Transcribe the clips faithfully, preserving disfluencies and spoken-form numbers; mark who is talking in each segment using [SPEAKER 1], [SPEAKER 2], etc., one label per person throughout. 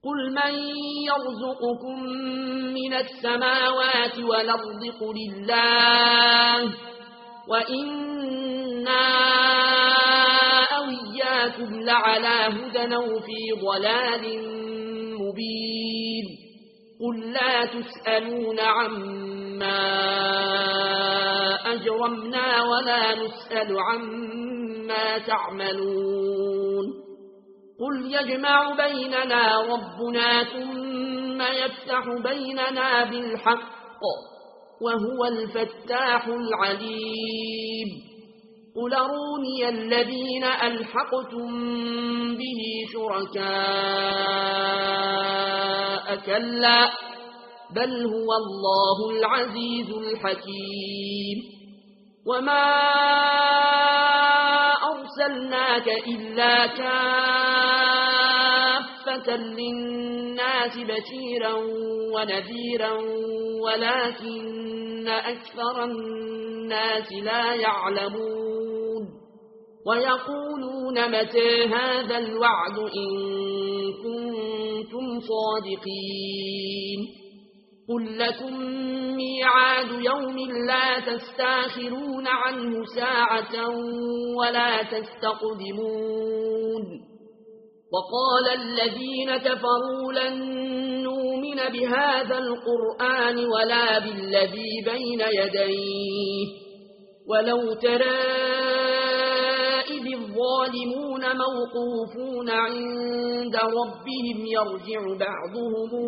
[SPEAKER 1] قل من يرزقكم من السماوات والأرض قل الله وإنا أو إياكم لعلى هدى أو في ضلال مبين قل لا تسألون عما أجرمنا ولا نسأل عما تعملون قل يجمع بيننا ربنا ثم يفتح بيننا بالحق وهو الفتاح العليم قل أروني الذين ألحقتم به شركاء كلا بل هو الله العزيز الحكيم وما أرسلناك إلا كافة للناس بشيرا ونذيرا ولكن أكثر الناس لا يعلمون ويقولون متى هذا الوعد إن كنتم صادقين قل لكم ميعاد يوم لا تستاخرون عنه ساعة ولا تستقدمون وقال الذين كفروا لن نؤمن بهذا القرآن ولا بالذي بين يديه ولو ترى إذ الظالمون موقوفون عند ربهم يرجع بعضهم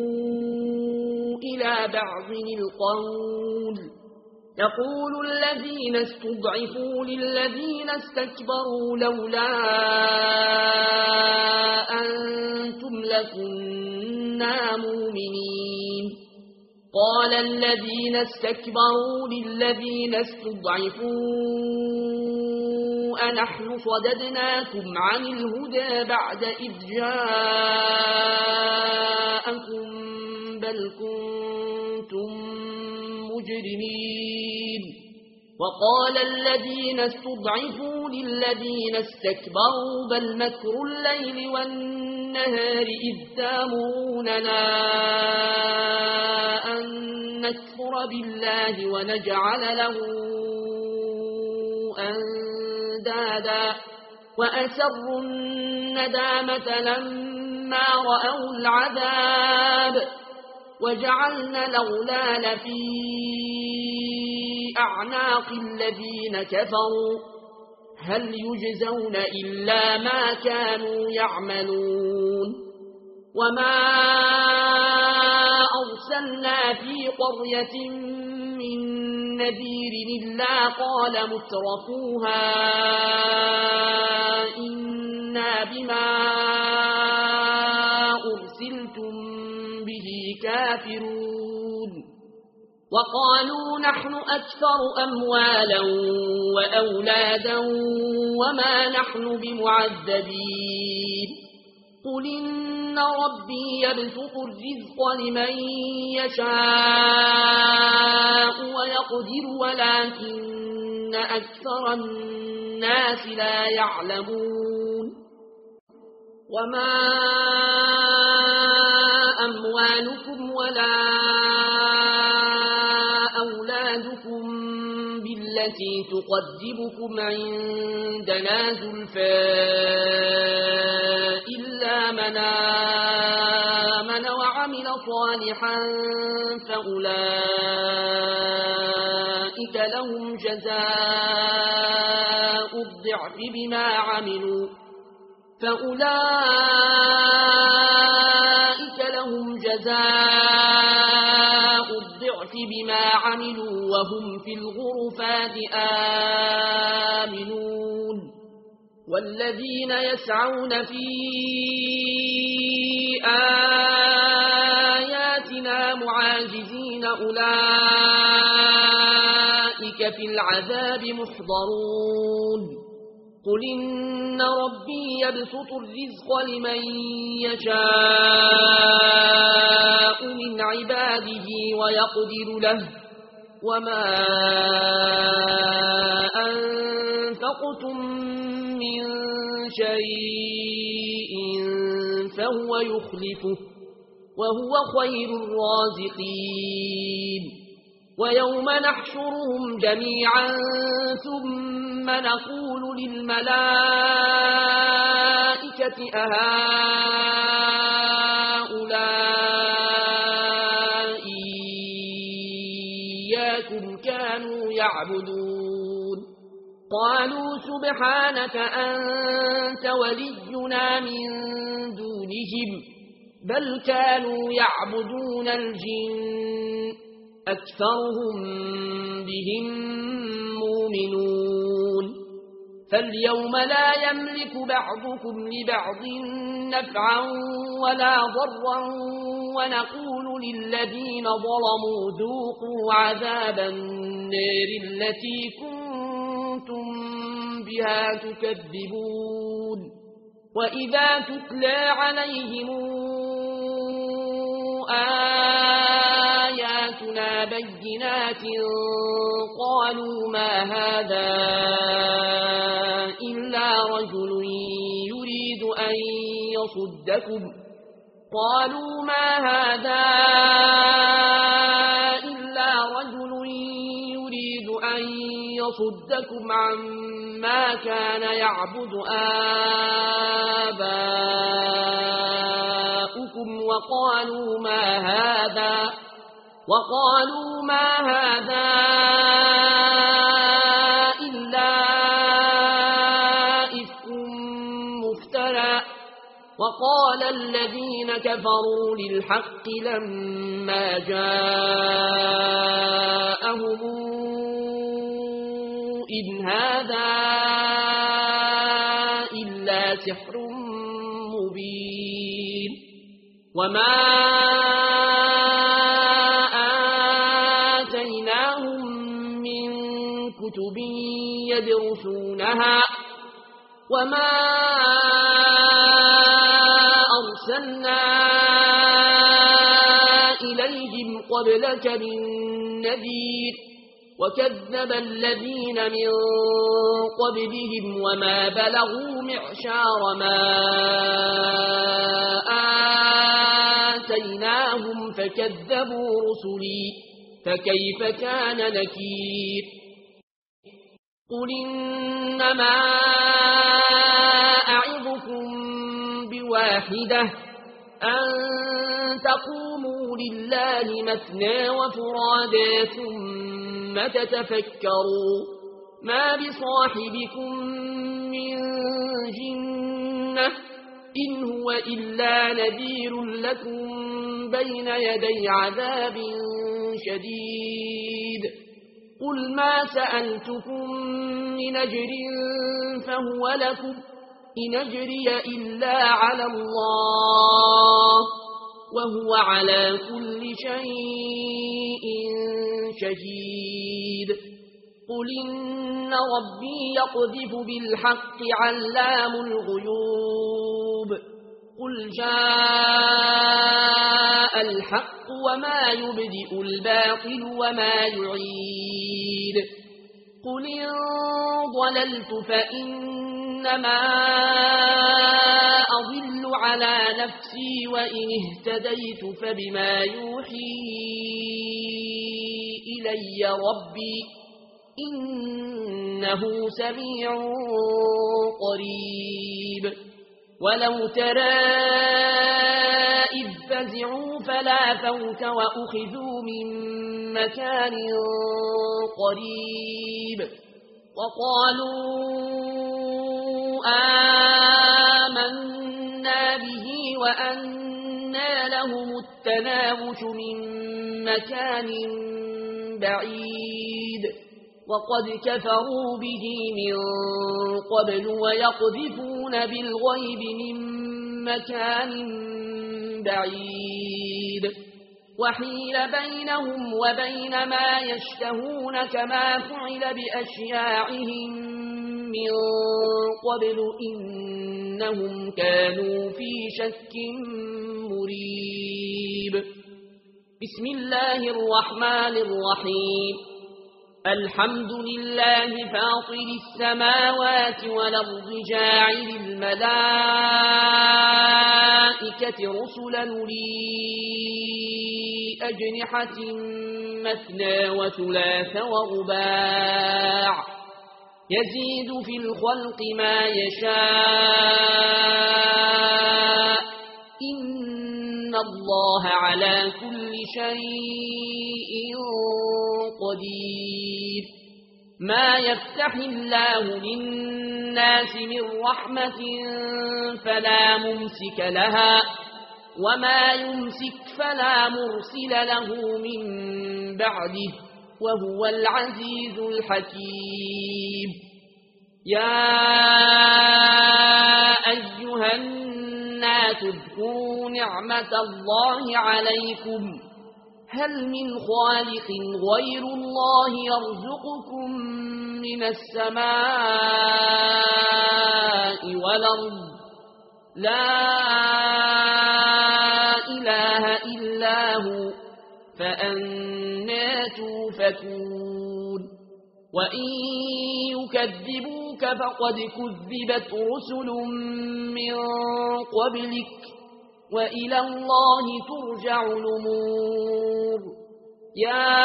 [SPEAKER 1] إلى بعض القول يقول الذين استضعفوا للذين استكبروا لولا أنتم لكنا مؤمنين قال الذين استكبروا للذين استضعفوا أنحن صددناكم عن الهدى بعد إذ جاءكم بل كنتم مجرمين وقال الذين استضعفوا للذين استكبروا بل مكر الليل والنهار إذ تامروننا أن نكفر بالله ونجعل له أندادا وأسروا الندامة لما رأوا العذاب وجعلنا الأغلال في أعناق الذين كفروا هل يجزون إلا ما كانوا يعملون وما أرسلنا في قرية من نذير إلا قال مترفوها إنا بما أرسلتم به كافرون وقالوا نحن أكثر أموالا وأولادا وما نحن بمعذبين قل إن ربي يبسط الرزق لمن يشاء ويقدر ولكن أكثر الناس لا يعلمون وما أموالكم ولا أولادكم بالتي تقدمكم عندنا زلفى إلا من آمن وعمل صالحا فأولئك لهم جزاء الضعف بما عملوا فأولئك لهم جزاء الضعف بما عملوا وهم في الغرفات آمنون والذين يسعون في آياتنا معاجزين أولئك في العذاب محضرون قل إن ربي يبسط الرزق لمن يشاء من عباده ويقدر له وما أنفقتم من شيء فهو يخلفه وهو خير الرازقين ويوم نحشرهم جميعا ثم نقول للملائكة أهؤلاء إياكم كانوا يعبدون قالوا سبحانك أنت ولينا من دونهم بل كانوا يعبدون الجن أكثرهم بهم مؤمنون فاليوم لا يملك بعضكم لبعض نفعا ولا ضرا ونقول للذين ظلموا ذوقوا عذاب النار التي كنتم بها تكذبون وإذا تتلى عليهم آياتنا بينات قالوا ما هذا إلا رجل يريد أن يصدكم قالوا ما هذا إلا رجل يريد أن يصدكم عما كان يعبد آباؤكم وقالوا ما هذا وقالوا ما هذا إلا إفك مفترى وقال الذين كفروا للحق لما جاءهم إن هذا إلا سحر مبين وما آتيناهم من كتب يدرسونها وما أرسلنا إليهم قبلك من نذير وكذب الذين من قبلهم وما بلغوا معشار ما آتيناهم فكذبوا رسلي فكيف كان نكير قل إنما أعظكم بواحدة أن تقوموا لله مثنى وفرادا ثم تتفكروا ما بصاحبكم من جنة إن هو إلا نذير لكم بين يدي عذاب شديد قل ما سألتكم من أجر فهو لكم إن أجري إلا على الله وهو على كل شيء شهيد قل إن ربي يقذف بالحق علام الغيوب قل جاء الحق وما يبدئ الباطل وما يعيد قل إن ضللت فإنما أضل على نفسي وإن اهتديت فبما يوحي إلي ربي إنه سميع قريب ولو ترى إذ فزعوا فلا فوت وأخذوا من مكان قريب وقالوا آمنا به وأنى لهم التناوش من مكان بعيد وقد كفروا به من قبل ويقذفون بالغيب من مكان بعيد وحيل بينهم وبين ما يشتهون كما فعل بأشياعهم من قبل إنهم كانوا في شك مريب بسم الله الرحمن الرحيم الحمد لله فاطر السماوات والأرض جاعل الملائكة رسلا لي أجنحة مثنى وثلاث ورباع يزيد في الخلق ما يشاء إن الله على كل شيء قدير ما يفتح الله للناس من رحمة فلا ممسك لها وما يمسك فلا مرسل له من بعده وهو العزيز الحكيم يا أيها الناس اذكروا نعمة الله عليكم هل من خالق غير الله يرزقكم من السماء والأرض لا إله إلا هو فأنى توفكون وإن يكذبوك فقد كذبت رسل من قبلك وإلى الله ترجع الأمور يا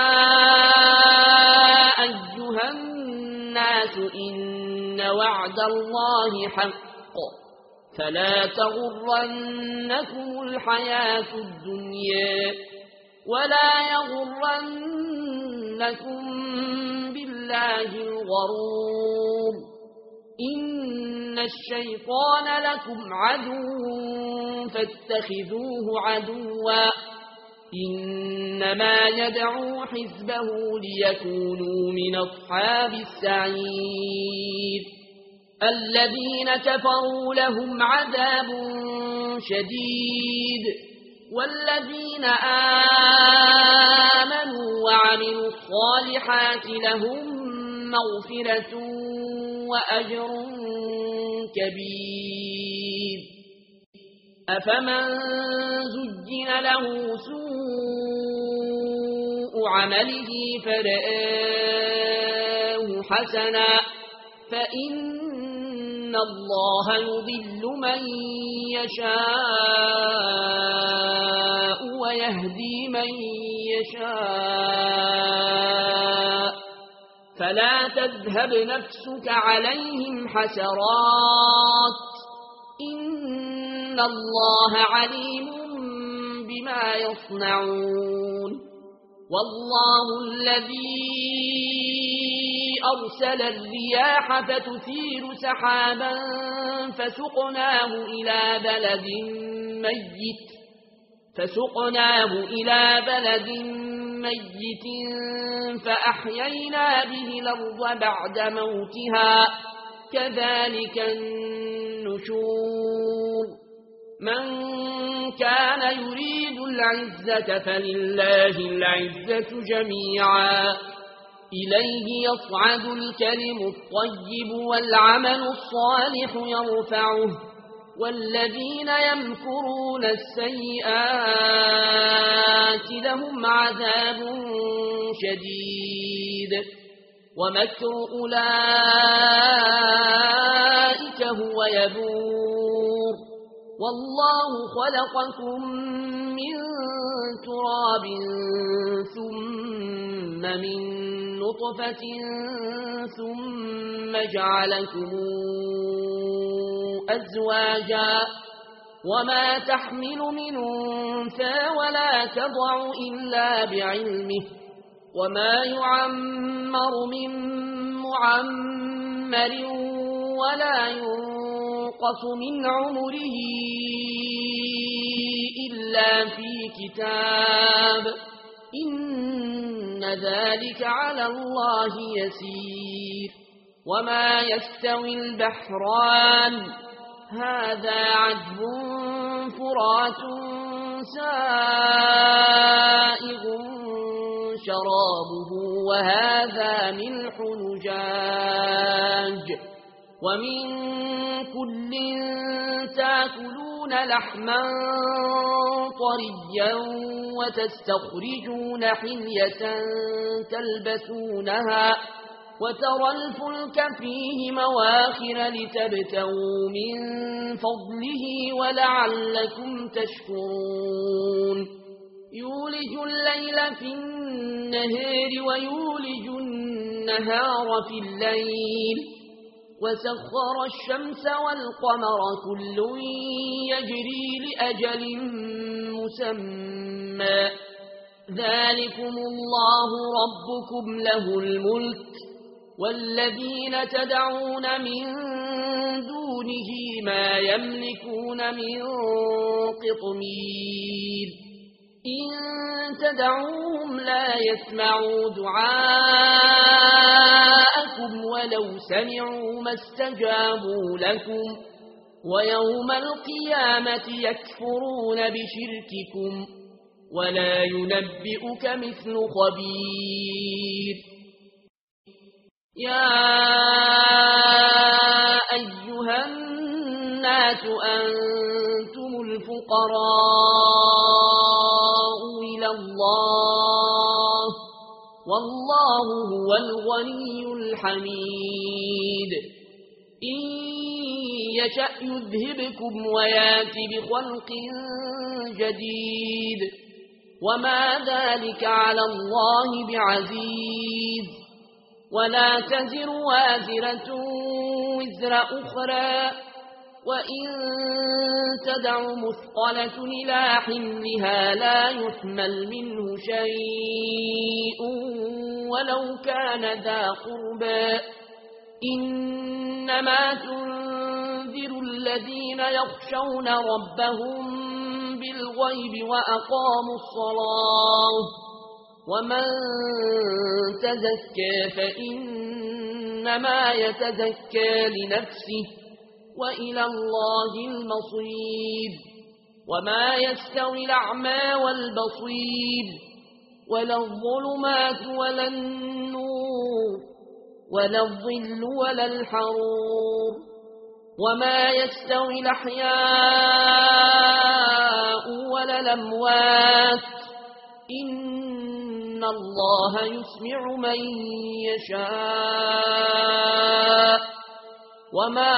[SPEAKER 1] أيها الناس إن وعد الله حق فلا تغرنكم الحياة الدنيا ولا يغرنكم بالله الغرور إن الشيطان لكم عدو فاتخذوه عدوا إنما يدعو حزبه ليكونوا من أصحاب السعير الذين كفروا لهم عذاب شديد والذين آمنوا وعملوا الصالحات لهم مغفرة وأجر كبير أفمن زجن له سوء عمله فرآه حسنا فإن الله يضل من يشاء ويهدي من يشاء فلا تذهب نفسك عليهم حسرات إن الله عليم بما يصنعون والله الذي أرسل الرياح فتثير سحابا فسقناه إلى بلد ميت فسقناه إلى بلد ميت فأحيينا به الأرض بعد موتها كذلك النشور من كان يريد العزة فلله العزة جميعا إليه يصعد الكلم الطيب والعمل الصالح يرفعه والذين يمكرون السيئات لهم عذاب شديد ومكر أولئك هو يبور والله خلقكم من تراب ثم من نطفة ثم جعلكم أزواجا وما تحمل من أنثى ولا تضع إلا بعلمه وما يعمر من معمر ولا ينقص من عمره إلا في كتاب إن ذلك على الله يسير وما يستوي البحران هذا عذب فرات سائغ شرابه وهذا ملح نجاج ومن كل تاكلون لحما طريا وتستخرجون حلية تلبسونها وترى الفلك فيه مواخر لتبتغوا من فضله ولعلكم تشكرون يولج الليل في النهار ويولج النهار في الليل وسخر الشمس والقمر كل يجري لأجل مسمى ذلكم الله ربكم له الملك والذين تدعون من دونه ما يملكون من قطمير إن تدعوهم لا يسمعوا دعاءكم ولو سمعوا ما استجابوا لكم ويوم القيامة يكفرون بشرككم ولا ينبئك مثل خبير يا أيها الناس أنتم الفقراء إلى الله والله هو الغني الحميد إن يشأ يذهبكم ويات بخلق جديد وما ذلك على الله بعزيز ولا تزر وازرة وزر أخرى وإن تدع مثقلة إلى حملها لا يحمل منه شيء ولو كان ذا قربى إنما تنذر الذين يخشون ربهم بالغيب وأقاموا الصلاة ومن تزكى فإنما يتزكى لنفسه وإلى الله المصير وما يستوي الأعمى والبصير ولا الظلمات ولا النور ولا الظل ولا الحرور وما يستوي الأحياء ولا الأموات إن الله يسمع من يشاء وما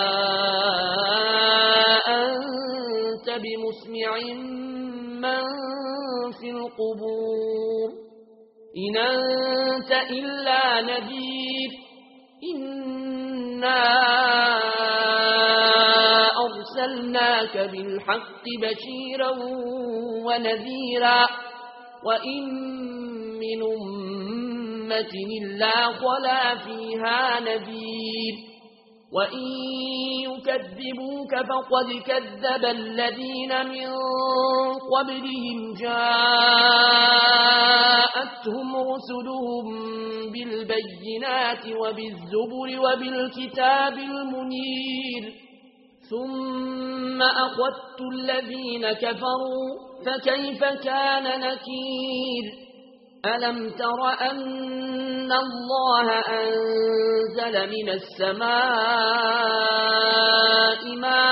[SPEAKER 1] أنت بمسمع من في القبور إن أنت إلا نذير إنا أرسلناك بالحق بشيرا ونذيرا وإن من أمة إلا خلا فيها نذير وإن يكذبوك فقد كذب الذين من قبلهم جاءتهم رسلهم بالبينات وبالزبر وبالكتاب المنير ثم أخذت الذين كفروا فكيف كان نكير ألم تر أن الله أنزل من السماء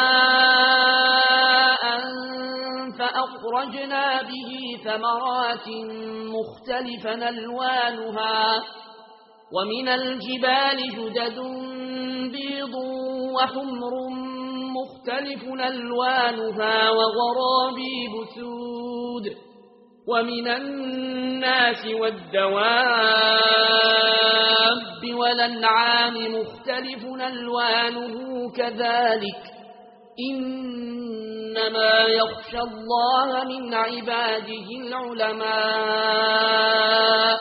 [SPEAKER 1] ماء فأخرجنا به ثمرات مختلفا ألوانها ومن الجبال جدد بيض وحمر مختلف ألوانها وغرابيب سود ومن الناس والدواب والأنعام مختلف ألوانه كذلك إنما يخشى الله من عباده العلماء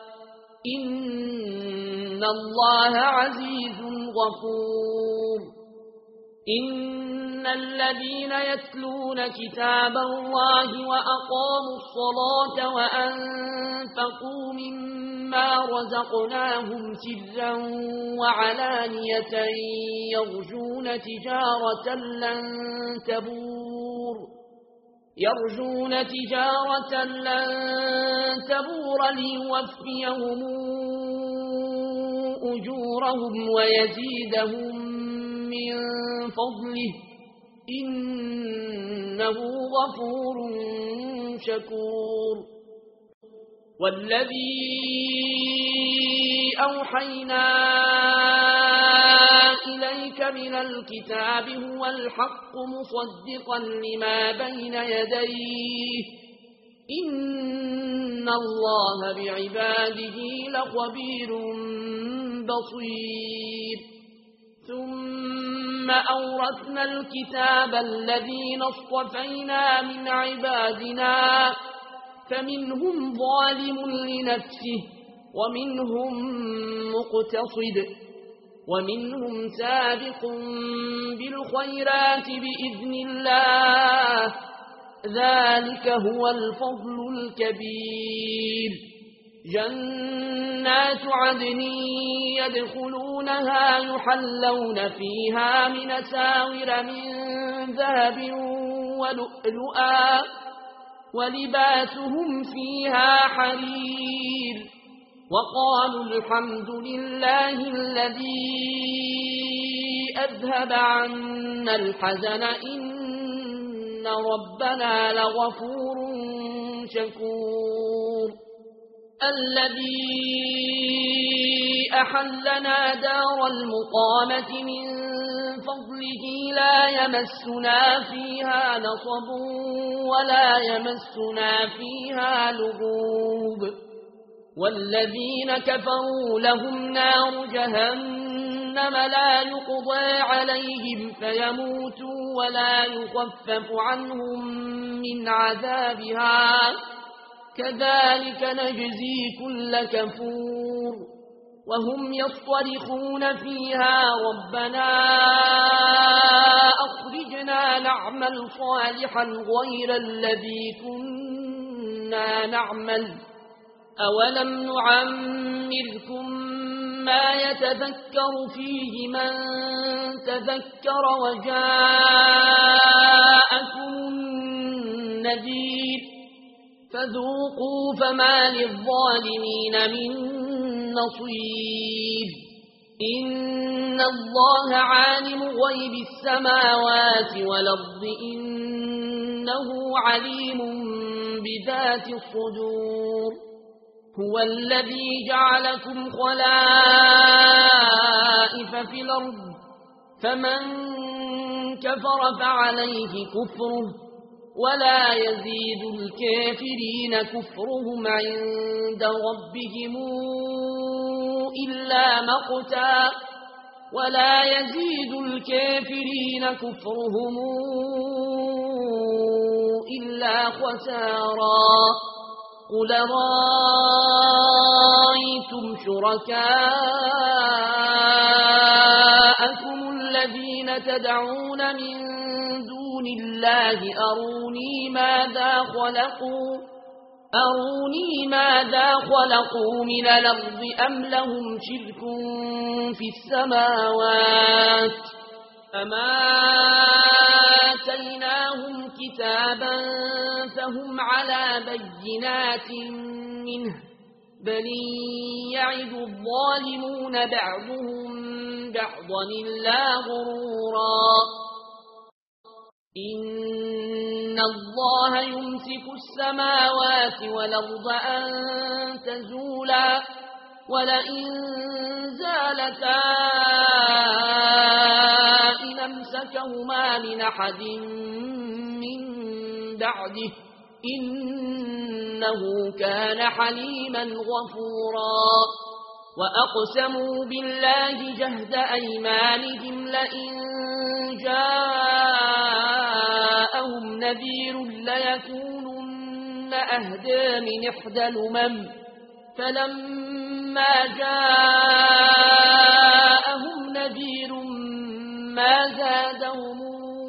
[SPEAKER 1] إن الله عزيز غفور إن الذين يتلون كتاب الله وأقاموا الصلاة وأنفقوا مما رزقناهم سرا وعلانية يرجون تجارة لن تبور يرجون تجارة لن تبور ليوفيهم أجورهم ويزيدهم من فضله إنه غفور شكور والذي أوحينا إليك من الكتاب هو الحق مصدقا لما بين يديه إن الله بعباده لخبير بصير ثم أورثنا الكتاب الذين اصطفينا من عبادنا فمنهم ظالم لنفسه ومنهم مقتصد ومنهم سابق بالخيرات بإذن الله ذلك هو الفضل الكبير جنات عدن يدخلونها يحلون فيها من أساور من ذهب ولؤلؤا ولباسهم فيها حرير وقالوا الحمد لله الذي أذهب عنا الحزن إن ربنا لغفور شكور الذي أحلنا دار المقامة من فضله لا يمسنا فيها نصب ولا يمسنا فيها لغوب والذين كفروا لهم نار جهنم لا يقضى عليهم فيموتوا ولا يخفف عنهم من عذابها كذلك نجزي كل كفور وهم يصطرخون فيها ربنا أخرجنا نعمل صالحا غير الذي كنا نعمل أولم نعمركم ما يتذكر فيه من تذكر وجاءكم النذير فذوقوا فما للظالمين من نصير إن الله عالم غيب السماوات والأرض إنه عليم بذات الصدور هو الذي جعلكم خلائف في الأرض فمن كفر فعليه كفره ولا يزيد الكافرين كفرهم عند ربهم إلا مقتا ولا يزيد الكافرين كفرهم إلا خسارا قل رأيتم شركاءكم الذين تدعون من دون الله أروني ماذا خلقوا أروني ماذا خلقوا من الأرض أم لهم شرك في السماوات أما آتيناهم كتابا فهم على بينات منه بل يعد الظالمون بعضهم بعضا إلا غرورا إن الله يمسك السماوات والأرض أن تزولا ولئن زالتا إن أمسكهما من أحد من بعده إنه كان حليما غفورا وأقسموا بالله جهد أيمانهم لئن جاءهم نذير ليكونن أهدى من إحدى الأمم فلما جاءهم نذير ما زادهم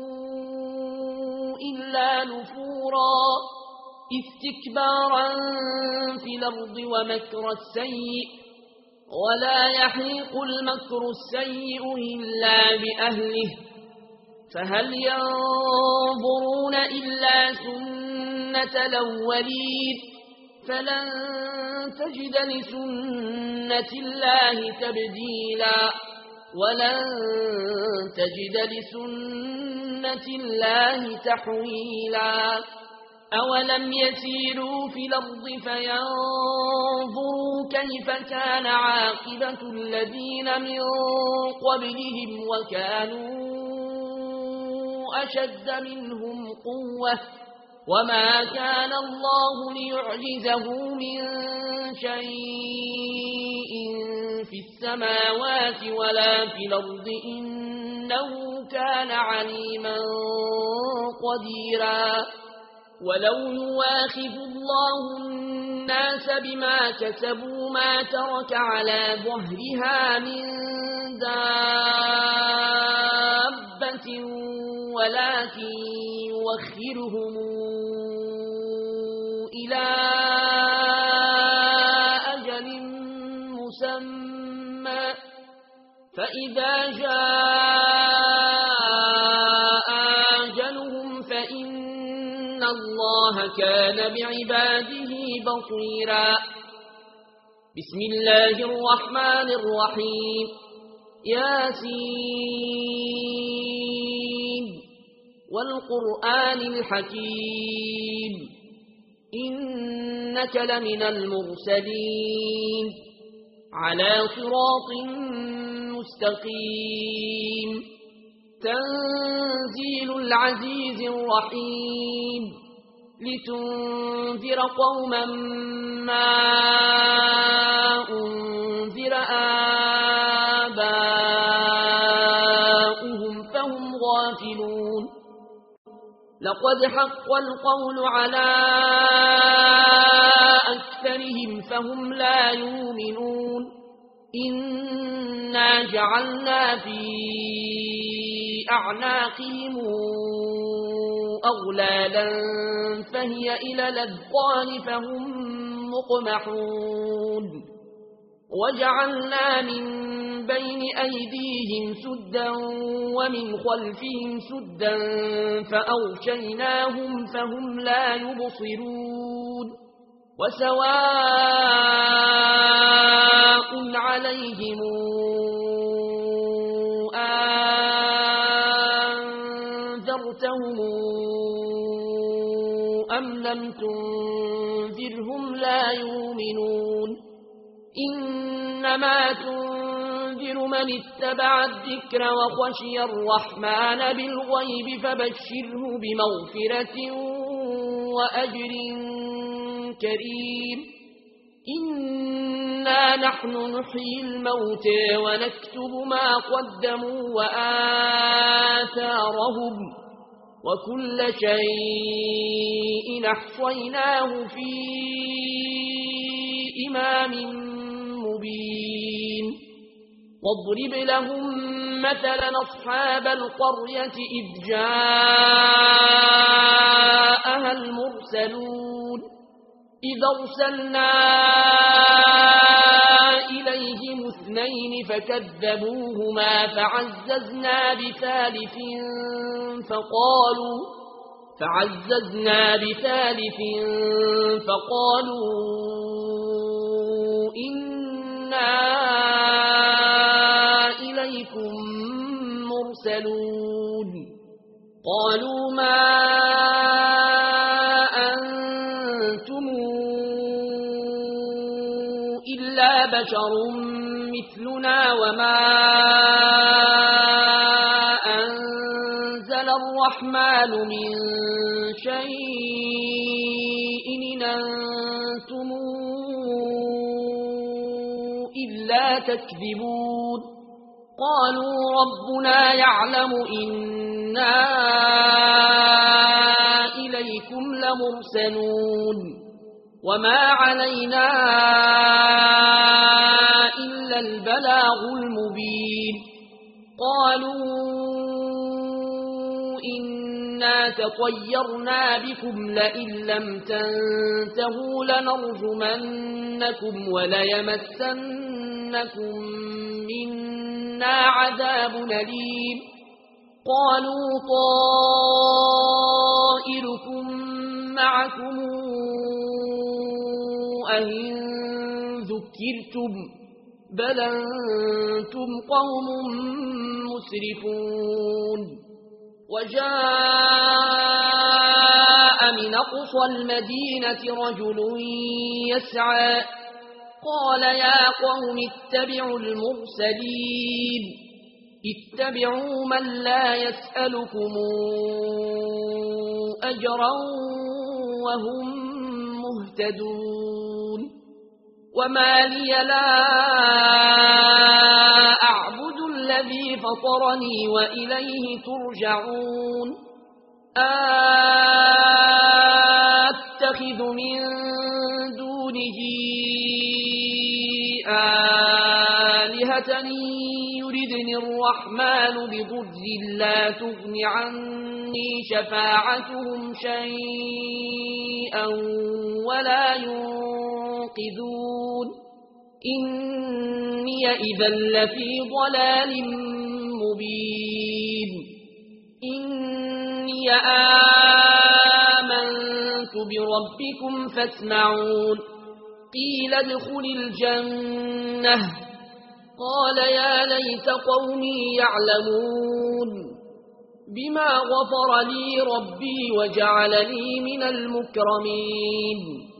[SPEAKER 1] إلا نفورا استكبارا في الأرض ومكر السيء ولا يحيق المكر السيء إلا بأهله فهل ينظرون إلا سنة الأولين فلن تجد لسنة الله تبديلا ولن تجد لسنة الله تحويلا أولم يسيروا في الأرض فينظروا كيف كان عاقبة الذين من قبلهم وكانوا أشد منهم قوة وما كان الله ليعجزه من شيء في السماوات ولا في الأرض إنه كان عليما قديرا ولو يواخذ الله الناس بما كسبوا ما ترك على ظهرها من دابة ولكن يوخرهم إلى أجل مسمى فإذا جاء أجلهم فإن الله كان بعباده بصيرا. بسم الله الرحمن الرحيم. ياسين والقرآن الحكيم إنك لمن المرسلين على صراط مستقيم تنزيل العزيز الرحيم لتنذر قوما ما أنذر آباؤهم فهم غافلون. لقد حق القول على أكثرهم فهم لا يؤمنون. إنا جعلنا في أعناقهم أغلالا فهي إلى الأذقان فهم مقمحون وجعلنا من بين أيديهم سدا ومن خلفهم سدا فأغشيناهم فهم لا يبصرون. وسواء عليهم أنذرتهم أم لم تنذرهم لا يؤمنون. إنما تنذر من اتبع الذكر وخشي الرحمن بالغيب فبشره بمغفرة وأجر كريم. إنا نحن نحيي الموتى ونكتب ما قدموا وآثارهم وكل شيء أحصيناه في إمام مبين. واضرب لهم مثلا أصحاب القرية إذ جاءها المرسلون إذ أرسلنا إليهم اثنين فكذبوهما فعززنا بثالث فقالوا فعززنا بثالث فقالوا إنا إليكم مرسلون. قالوا ما أنتم إلا بشر مثلنا وما أنزل الرحمن من شيء إن أنتم إلا تكذبون. قالوا ربنا يعلم إنا إليكم لمرسلون وما علينا إلا البلاغ المبين. قالوا إنا تطيرنا بكم لئن لم تنتهوا لنرجمنكم وليمسنكم منا عذاب أليم. قالوا طائركم معكم أئن ذكرتم بل أنتم قوم مسرفون. وجاء من أقصى المدينة رجل يسعى قال يا قوم اتبعوا المرسلين اتبعوا من لا يسألكم أجرا وهم مهتدون وما لي لا أعبد الذي فطرني وإليه ترجعون أتخذ من دونه آلهة يردني الرحمن بضر لا تغن عني شفاعتهم شيئا ولا ينقذون إني إذا لفي ضلال مبين إني آمنت بربكم فاسمعون قيل ادخل الجنة قال يا ليت قومي يعلمون بما غفر لي ربي وجعلني من المكرمين